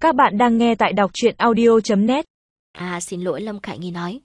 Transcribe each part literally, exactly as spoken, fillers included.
Các bạn đang nghe tại đọc truyện audio chấm net. À xin lỗi, Lâm Khải Nhi nói.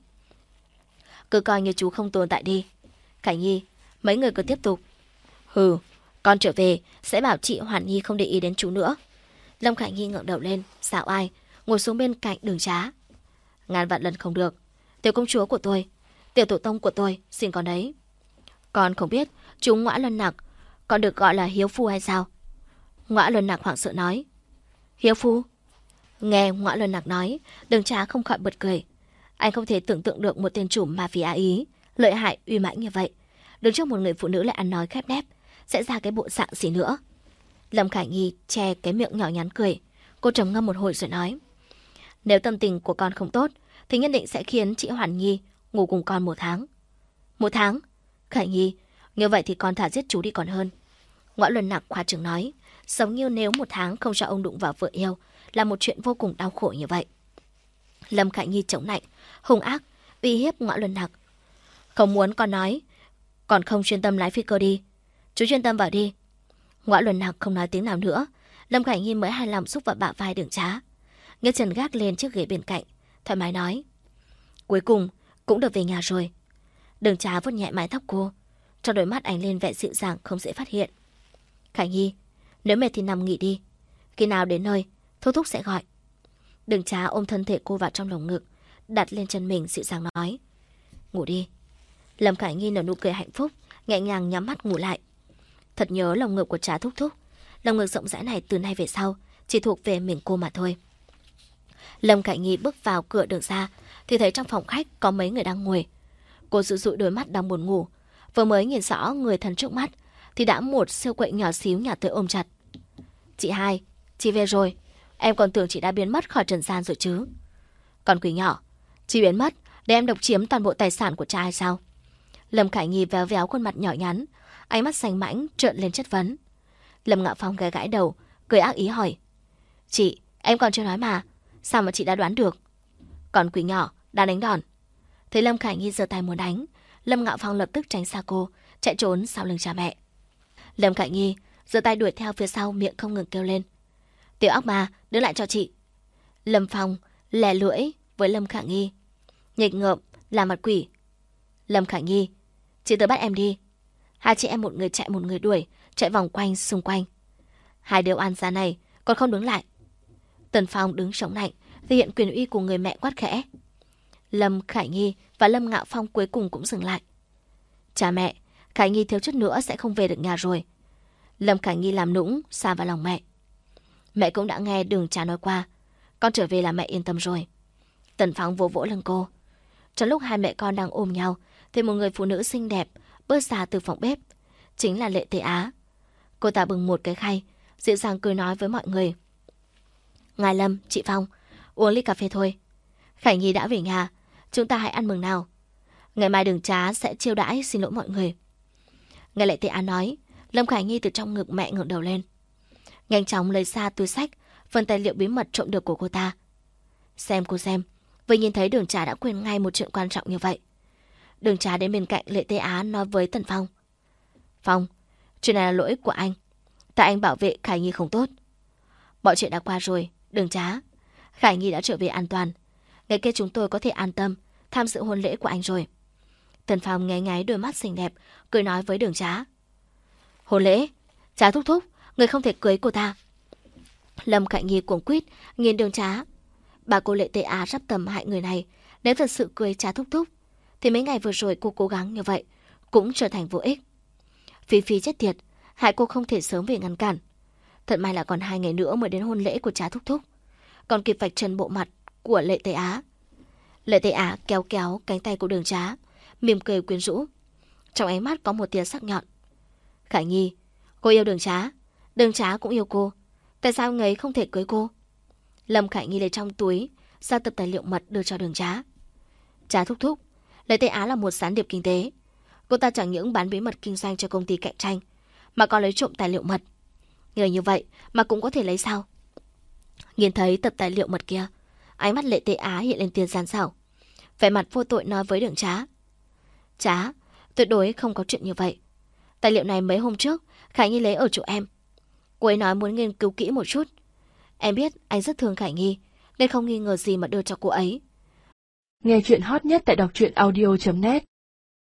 Cứ coi như chú không tồn tại đi. Khải Nhi, mấy người cứ tiếp tục. Hừ, con trở về sẽ bảo chị Hoàn Nhi không để ý đến chú nữa. Lâm Khải Nhi ngẩng đầu lên, xạo ai, ngồi xuống bên cạnh Đường Trá. Ngàn vạn lần không được. Tiểu công chúa của tôi, tiểu tổ tông của tôi, xin con đấy. Con không biết chú Ngõa Luân Nặc còn được gọi là hiếu phu hay sao? Ngõa Luân Nặc hoảng sợ nói. Hiếu phu? Nghe Ngõa Luân Nặc nói, Đường Trá không khỏi bật cười. Anh không thể tưởng tượng được một tên chủ mafia Ý lợi hại uy mãnh như vậy, đứng trước một người phụ nữ lại ăn nói khép nép, sẽ ra cái bộ dạng gì nữa? Lâm Khải Nhi che cái miệng nhỏ nhắn cười. Cô trầm ngâm một hồi rồi nói. Nếu tâm tình của con không tốt thì nhất định sẽ khiến chị Hoàn Nhi ngủ cùng con một tháng. Một tháng? Khải Nhi, như vậy thì con thả giết chú đi còn hơn. Ngõa Luân Nặc khoa trương nói. Giống như nếu một tháng không cho ông đụng vào vợ yêu là một chuyện vô cùng đau khổ như vậy. Lâm Khải Nhi chống lạnh, hung ác, uy hiếp Ngõa Luân Nặc. Không muốn con nói, còn không chuyên tâm lái phi cơ đi. Chú chuyên tâm vào đi. Ngõa Luân Nặc không nói tiếng nào nữa. Lâm Khải Nhi mới hài lòng xúc vào bả vai Đường Trá, nghe chân gác lên chiếc ghế bên cạnh, thoải mái nói. Cuối cùng cũng được về nhà rồi. Đường Trá vuốt nhẹ mái tóc cô, trong đôi mắt ánh lên vẻ dịu dàng không dễ phát hiện. Khải Nhi, nếu mệt thì nằm nghỉ đi. Khi nào đến nơi, Thúc Thúc sẽ gọi. Đường Trá ôm thân thể cô vào trong lồng ngực, đặt lên chân mình dịu dàng nói. Ngủ đi. Lâm Khải Nhi nở nụ cười hạnh phúc, nhẹ nhàng nhắm mắt ngủ lại. Thật nhớ lồng ngực của Trá Thúc Thúc. Lồng ngực rộng rãi này từ nay về sau chỉ thuộc về mình cô mà thôi. Lâm Khải Nhi bước vào cửa đường ra thì thấy trong phòng khách có mấy người đang ngồi. Cô dụi dụi đôi mắt đang buồn ngủ, vừa mới nhìn rõ người thân trước mắt thì đã một siêu quậy nhỏ xíu nhào tới ôm chặt. Chị hai, chị về rồi. Em còn tưởng chị đã biến mất khỏi trần gian rồi chứ. Còn quỷ nhỏ, chị biến mất để em độc chiếm toàn bộ tài sản của cha hay sao? Lâm Khải Nhi véo véo khuôn mặt nhỏ nhắn, ánh mắt xanh mãnh trợn lên chất vấn. Lâm Ngạo Phong gãi gãi đầu, cười ác ý hỏi. Chị, em còn chưa nói mà, sao mà chị đã đoán được? Còn quỷ nhỏ, đã đánh đòn. Thấy Lâm Khải Nhi giơ tay muốn đánh, Lâm Ngạo Phong lập tức tránh xa cô, chạy trốn sau lưng cha mẹ. Lâm Khải Nhi giơ tay đuổi theo phía sau, miệng không ngừng kêu lên. Tiểu ác ma, đứng lại cho chị. Lâm Phong lè lưỡi với Lâm Khải Nhi, nghịch ngợm làm mặt quỷ. Lâm Khải Nhi, chị tới bắt em đi. Hai chị em một người chạy một người đuổi, chạy vòng quanh xung quanh. Hai đứa oan gia này còn không đứng lại. Tần Phong đứng chống lạnh, thể hiện quyền uy của người mẹ quát khẽ. Lâm Khải Nhi và Lâm Ngạo Phong cuối cùng cũng dừng lại. Cha mẹ, Khải Nhi thiếu chút nữa sẽ không về được nhà rồi. Lâm Khải Nhi làm nũng xa vào lòng mẹ. Mẹ cũng đã nghe Đường Trá nói qua, con trở về là mẹ yên tâm rồi. Tần Phong vỗ vỗ lưng cô. Trong lúc hai mẹ con đang ôm nhau thì một người phụ nữ xinh đẹp bước ra từ phòng bếp, chính là Lệ Tế Á. Cô ta bưng một cái khay, dịu dàng cười nói với mọi người. Ngài Lâm, chị Phong, uống ly cà phê thôi. Khải Nhi đã về nhà, chúng ta hãy ăn mừng nào. Ngày mai Đường Trá sẽ chiêu đãi xin lỗi mọi người. Nghe Lệ Tế Á nói, Lâm Khải Nhi từ trong ngực mẹ ngẩng đầu lên, nhanh chóng lấy ra túi xách phần tài liệu bí mật trộm được của cô ta. Xem cô xem, vừa nhìn thấy Đường Trá đã quên ngay một chuyện quan trọng như vậy. Đường Trá đến bên cạnh Lệ Tế Á nói với Tần Phong. Phong, chuyện này là lỗi của anh. Tại anh bảo vệ Khải Nhi không tốt. Mọi chuyện đã qua rồi, Đường Trá. Khải Nhi đã trở về an toàn. Ngày kia chúng tôi có thể an tâm tham dự hôn lễ của anh rồi. Tần Phong nháy nháy đôi mắt xinh đẹp, cười nói với Đường Trá. Hôn lễ? Trá thúc thúc, người không thể cưới cô ta. Lâm Khải Nhi cuống quýt nhìn Đường Trá. Bà cô Lệ Tế Á sắp tầm hại người này. Nếu thật sự cưới Trá thúc thúc thì mấy ngày vừa rồi cô cố gắng như vậy cũng trở thành vô ích. Phi Phi chết tiệt, hại cô không thể sớm về ngăn cản. Thật may là còn hai ngày nữa mới đến hôn lễ của Trá thúc thúc, còn kịp vạch trần bộ mặt của Lệ Tế Á. Lệ Tế Á kéo kéo cánh tay của Đường Trá, mỉm cười quyến rũ, trong ánh mắt có một tia sắc nhọn. Khải Nhi, cô yêu Đường Trá, Đường Trá cũng yêu cô, tại sao anh ấy không thể cưới cô? Lâm Khải Nhi lấy trong túi ra tập tài liệu mật đưa cho Đường Trá. Trá thúc thúc, Lệ Tế Á là một gián điệp kinh tế. Cô ta chẳng những bán bí mật kinh doanh cho công ty cạnh tranh, mà còn lấy trộm tài liệu mật. Người như vậy mà cũng có thể lấy sao? Nhìn thấy tập tài liệu mật kia, ánh mắt Lệ Tế Á hiện lên tia gian xảo, vẻ mặt vô tội nói với Đường Trá. Trá, tuyệt đối không có chuyện như vậy. Tài liệu này mấy hôm trước Khải Nhi lấy ở chỗ em. Cô ấy nói muốn nghiên cứu kỹ một chút. Em biết anh rất thương Khải Nhi, nên không nghi ngờ gì mà đưa cho cô ấy. Nghe chuyện hot nhất tại đọc truyện audio chấm net